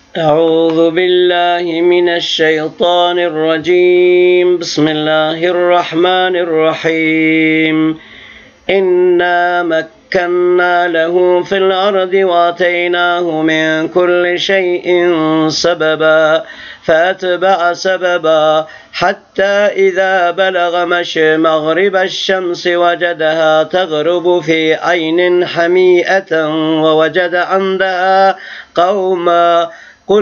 أعوذ بالله من الشيطان الرجيم. بسم الله الرحمن الرحيم. إنا مكنا له في الأرض وآتيناه من كل شيء سببا فأتبع سببا حتى إذا بلغ مغرب الشمس وجدها تغرب في عين حميئة ووجد عندها قوما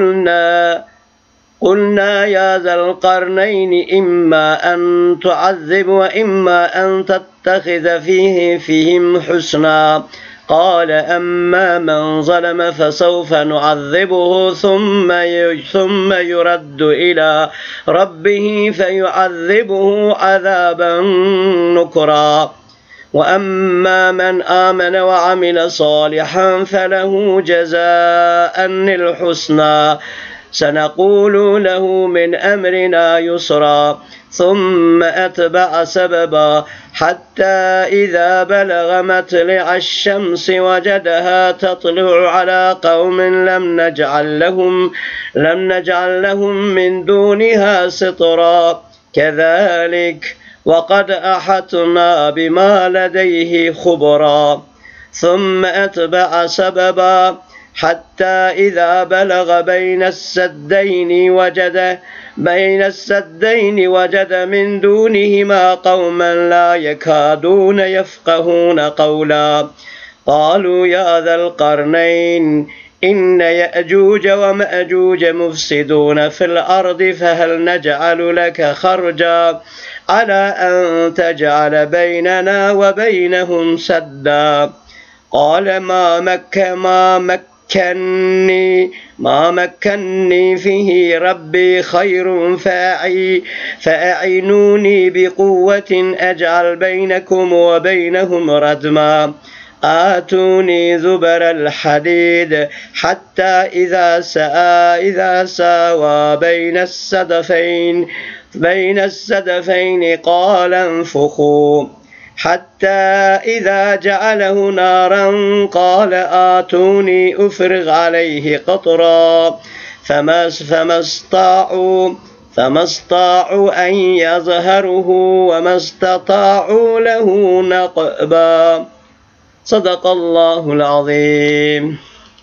قلنا يا ذا القرنين إما أن تعذب وإما أن تتخذ فيهم حسنا. قال أما من ظلم فسوف نعذبه ثم يرد إلى ربه فيعذبه عذابا نكرا. وأما من آمن وعمل صالحا فله جزاء الحسنى سنقول له من أمرنا يسرا. ثم أتبع سببا حتى إذا بلغ مطلع الشمس وجدها تطلع على قوم لم نجعل لهم من دونها سترا. كذلك وقد أحطنا بما لديه خبرا. ثم أتبع سببا حتى إذا بلغ بين السدين وجد من دونهما قوما لا يكادون يفقهون قولا. قالوا يا ذا القرنين إن يأجوج ومأجوج مفسدون في الأرض فهل نجعل لك خرجا على أن تجعل بيننا وبينهم سدا. قال ما مكني فيه ربي خير فأعينوني بقوة أجعل بينكم وبينهم ردما. آتوني زبر الحديد حتى إذا ساوى بين السدفين قال انفخوا حتى إذا جعله نارا قال آتوني أفرغ عليه قطرا. فما استطاعوا أن يظهره وما استطاعوا له نقبا. صدق الله العظيم.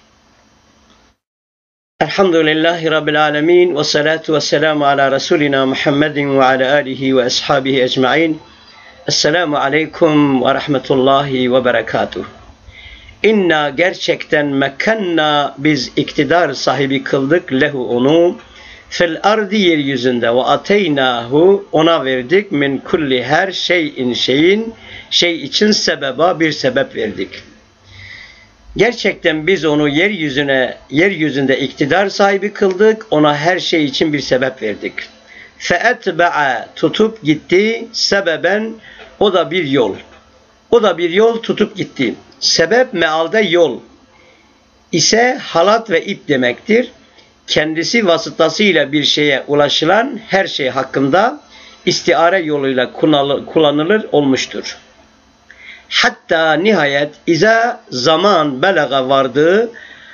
الحمد لله رب العالمين والصلاة والسلام على رسولنا محمد وعلى آله وأصحابه أجمعين. Esselamu Aleyküm ve Rahmetullahi ve Berekatuhu. İnna gerçekten mekkenna biz iktidar sahibi kıldık lehu onu fil ardi yeryüzünde ve ateynahu ona verdik min kulli her şey için sebeba bir sebep verdik. Gerçekten biz onu yeryüzünde iktidar sahibi kıldık, ona her şey için bir sebep verdik. Feetbe'a tutup gitti sebeben o da bir yol tutup gitti. Sebep mealde yol ise halat ve ip demektir. Kendisi vasıtasıyla bir şeye ulaşılan her şey hakkında istiare yoluyla kullanılır olmuştur. Hatta nihayet zaman belaga vardığı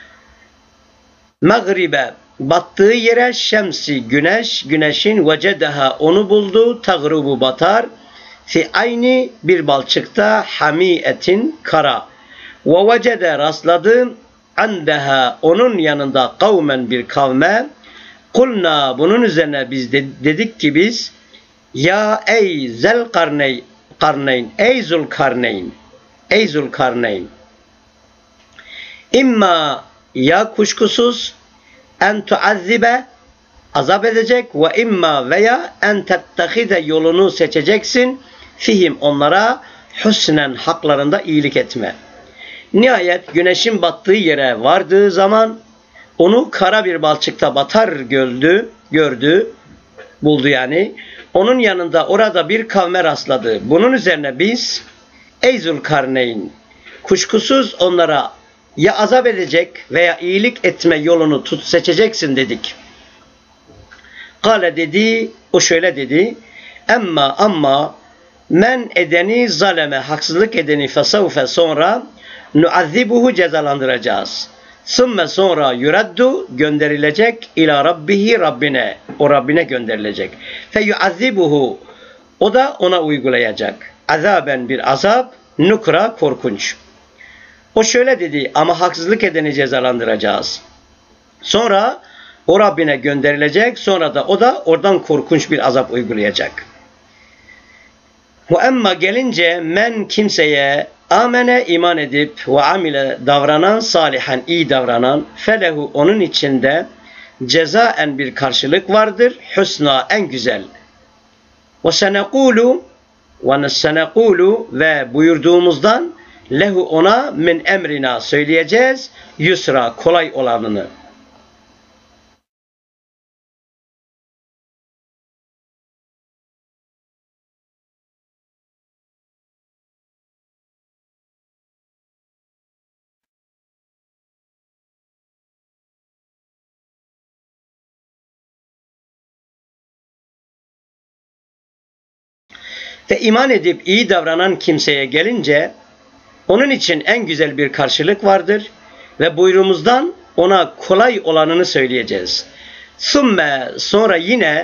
mağribe battığı yere şemsi güneşin vecedeha onu buldu tagrubu batar fi ayni bir balçıkta hamiyetin kara ve vecede rastladı andeha onun yanında kavmen bir kavme kulna bunun üzerine biz dedik ki biz ya ey Zulkarneyn ey Zulkarneyn imma ya kuşkusuz en tuazzibe azap edecek ve imma veya en tettehide yolunu seçeceksin fihim onlara husnen haklarında iyilik etme. Nihayet güneşin battığı yere vardığı zaman onu kara bir balçıkta batar buldu yani. Onun yanında orada bir kavme rastladı. Bunun üzerine biz ey Zulkarneyn kuşkusuz onlara ya azap edecek veya iyilik etme yolunu seçeceksin dedik. Kale dedi, o şöyle dedi. Ama men edeni zaleme haksızlık edeni fesavfe sonra nuazzibuhu cezalandıracağız. Sümme sonra yuraddu gönderilecek ila rabbihi Rabbine. O Rabbine gönderilecek. Fe yuazzibuhu o da ona uygulayacak. Azaben bir azap, nukra korkunç. O şöyle dedi ama haksızlık edeni cezalandıracağız. Sonra o Rabbine gönderilecek. Sonra da o da oradan korkunç bir azap uygulayacak. Ve emma gelince men kimseye amene iman edip ve amile davranan salihan iyi davranan felehu onun içinde cezaen bir karşılık vardır. Husna en güzel. Ve senekulu ve buyurduğumuzdan lehu ona min emrina söyleyeceğiz. Yusra kolay olanını. Ve iman edip iyi davranan kimseye gelince onun için en güzel bir karşılık vardır ve buyruğumuzdan ona kolay olanını söyleyeceğiz. Sümme sonra yine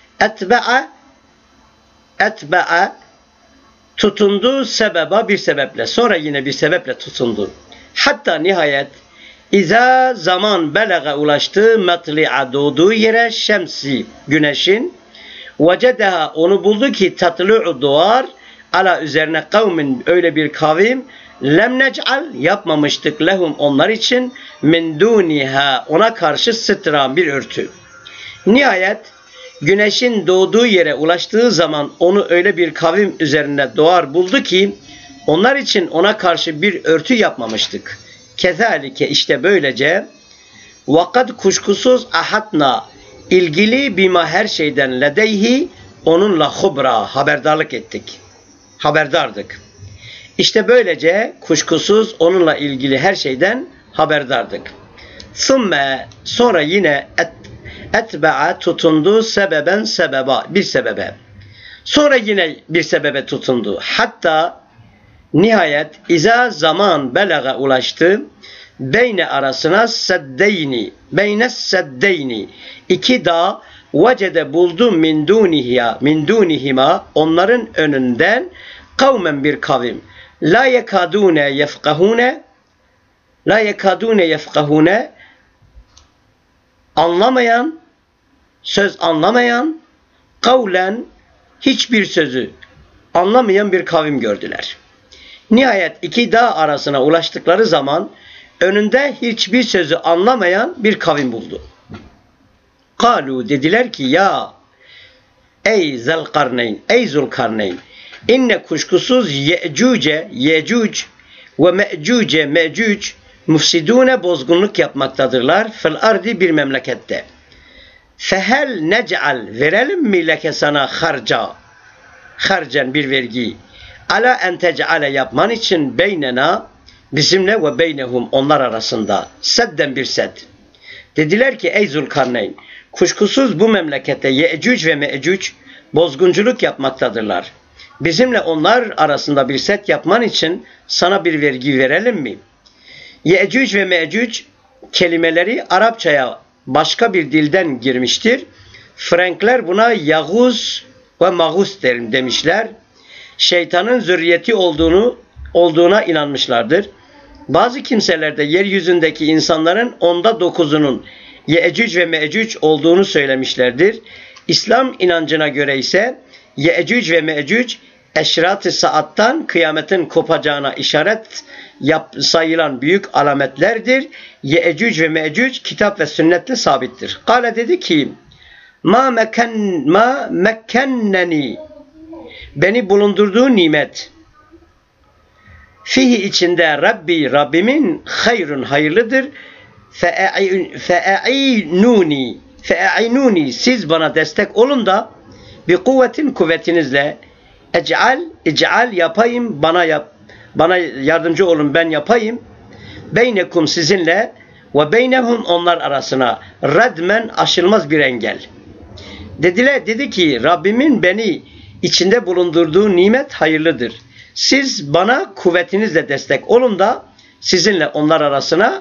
etbe'a tutundu sebeba bir sebeple. Sonra yine bir sebeple tutundu. Hatta nihayet İza zaman belaga ulaştı matli'a doğduğu yere şemsi güneşin vecedeha onu buldu ki tatlu'u doğar ala üzerine kavmin öyle bir kavim lem nec'al yapmamıştık lehum onlar için min duniha ona karşı sıtıran bir örtü. Nihayet güneşin doğduğu yere ulaştığı zaman onu öyle bir kavim üzerine doğar buldu ki onlar için ona karşı bir örtü yapmamıştık. Kezalike işte böylece vakad kuşkusuz ahatna ilgili bima her şeyden ledeyhi onunla hubra haberdarlık ettik. Haberdardık. İşte böylece kuşkusuz onunla ilgili her şeyden haberdardık. Sümme sonra yine etbe'a tutundu sebeben sebeba bir sebebe. Sonra yine bir sebebe tutundu. Hatta nihayet iza zaman belaga ulaştı beyne arasına beyne seddeyni iki dağ vecede buldu min dunihima onların önünden kavmen bir kavim la yekadune yefkahune anlamayan söz anlamayan kavlen hiçbir sözü anlamayan bir kavim gördüler. Nihayet iki dağ arasına ulaştıkları zaman önünde hiçbir sözü anlamayan bir kavim buldu. Kalu dediler ki ya ey Zulkarneyn inne kuşkusuz Yecüc ve Mecüc müfsidune bozgunluk yapmaktadırlar fil ardi bir memlekette. Fehel nec'al verelim mi leke sana harcen bir vergi ala en tec'ale yapman için beynena bizimle ve beynehum onlar arasında sedden bir sed. Dediler ki ey Zulkarneyn kuşkusuz bu memlekette Yecüc ve Mecüc bozgunculuk yapmaktadırlar. Bizimle onlar arasında bir set yapman için sana bir vergi verelim mi? Yecüc ve Mecüc kelimeleri Arapçaya başka bir dilden girmiştir. Frankler buna Yağuz ve Mağus demişler. Şeytanın zürriyeti olduğuna inanmışlardır. Bazı kimseler de yeryüzündeki insanların 9'unun Yecüc ve Mecüc olduğunu söylemişlerdir. İslam inancına göre ise Yecüc ve Mecüc eşrat-ı saattan kıyametin kopacağına işaret sayılan büyük alametlerdir. Yecüc ve Mecüc kitap ve sünnetle sabittir. Kale dedi ki ma mekkenneni beni bulundurduğu nimet fihi içinde Rabbimin hayrun hayırlıdır fe'inuni siz bana destek olun da bir kuvvetinizle ec'al yapayım bana yardımcı olun ben yapayım beynekum sizinle ve beynehum onlar arasına redmen aşılmaz bir engel. Dedi ki Rabbimin beni içinde bulundurduğu nimet hayırlıdır. Siz bana kuvvetinizle destek olun da sizinle onlar arasına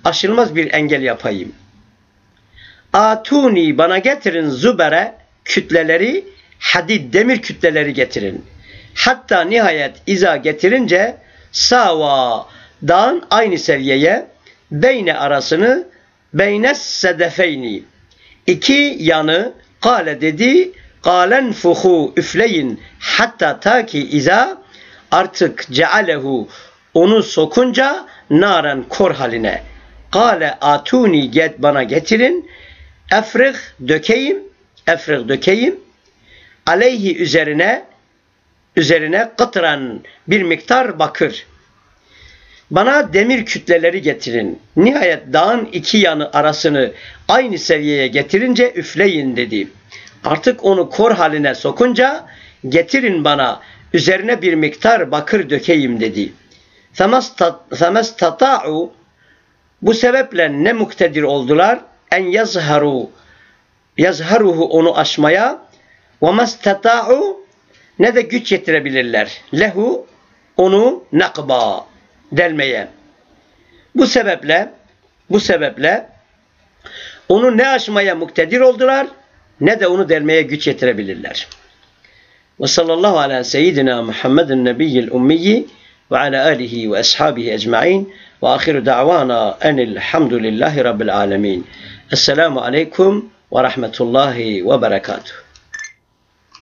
aşılmaz bir engel yapayım. Atuni, bana getirin zubere, kütleleri, hadid, demir kütleleri getirin. Hatta nihayet iza getirince sava, dağın aynı seviyeye, beyne arasını, beynes sedefeyni, iki yanı, kâle dedi, kâlen fuhu, üfleyin, hatta ta ki iza, artık cealehu, onu sokunca naren, kor haline. Kâle atuni, bana getirin, efrih, dökeyim, aleyhi, üzerine kıtran, bir miktar bakır. Bana demir kütleleri getirin. Nihayet dağın iki yanı arasını aynı seviyeye getirince üfleyin dedi. Artık onu kor haline sokunca getirin bana, üzerine bir miktar bakır dökeyim dedi. Femestata'u, bu sebeple ne muktedir oldular? En yazharuhu, onu aşmaya, ve mestata'u, ne de güç yetirebilirler. Lehu, onu nakba, delmeye. Bu sebeple onu ne aşmaya muktedir oldular, ne de onu delmeye güç yetirebilirler. Ve sallallahu ala seyyidina Muhammedin nebiyyil ummiyi ve ala alihi ve ashabihi ecma'in ve ahiru da'vana enilhamdülillahi rabbil alemin. Esselamu aleyküm ve rahmetullahi ve berekatuhu.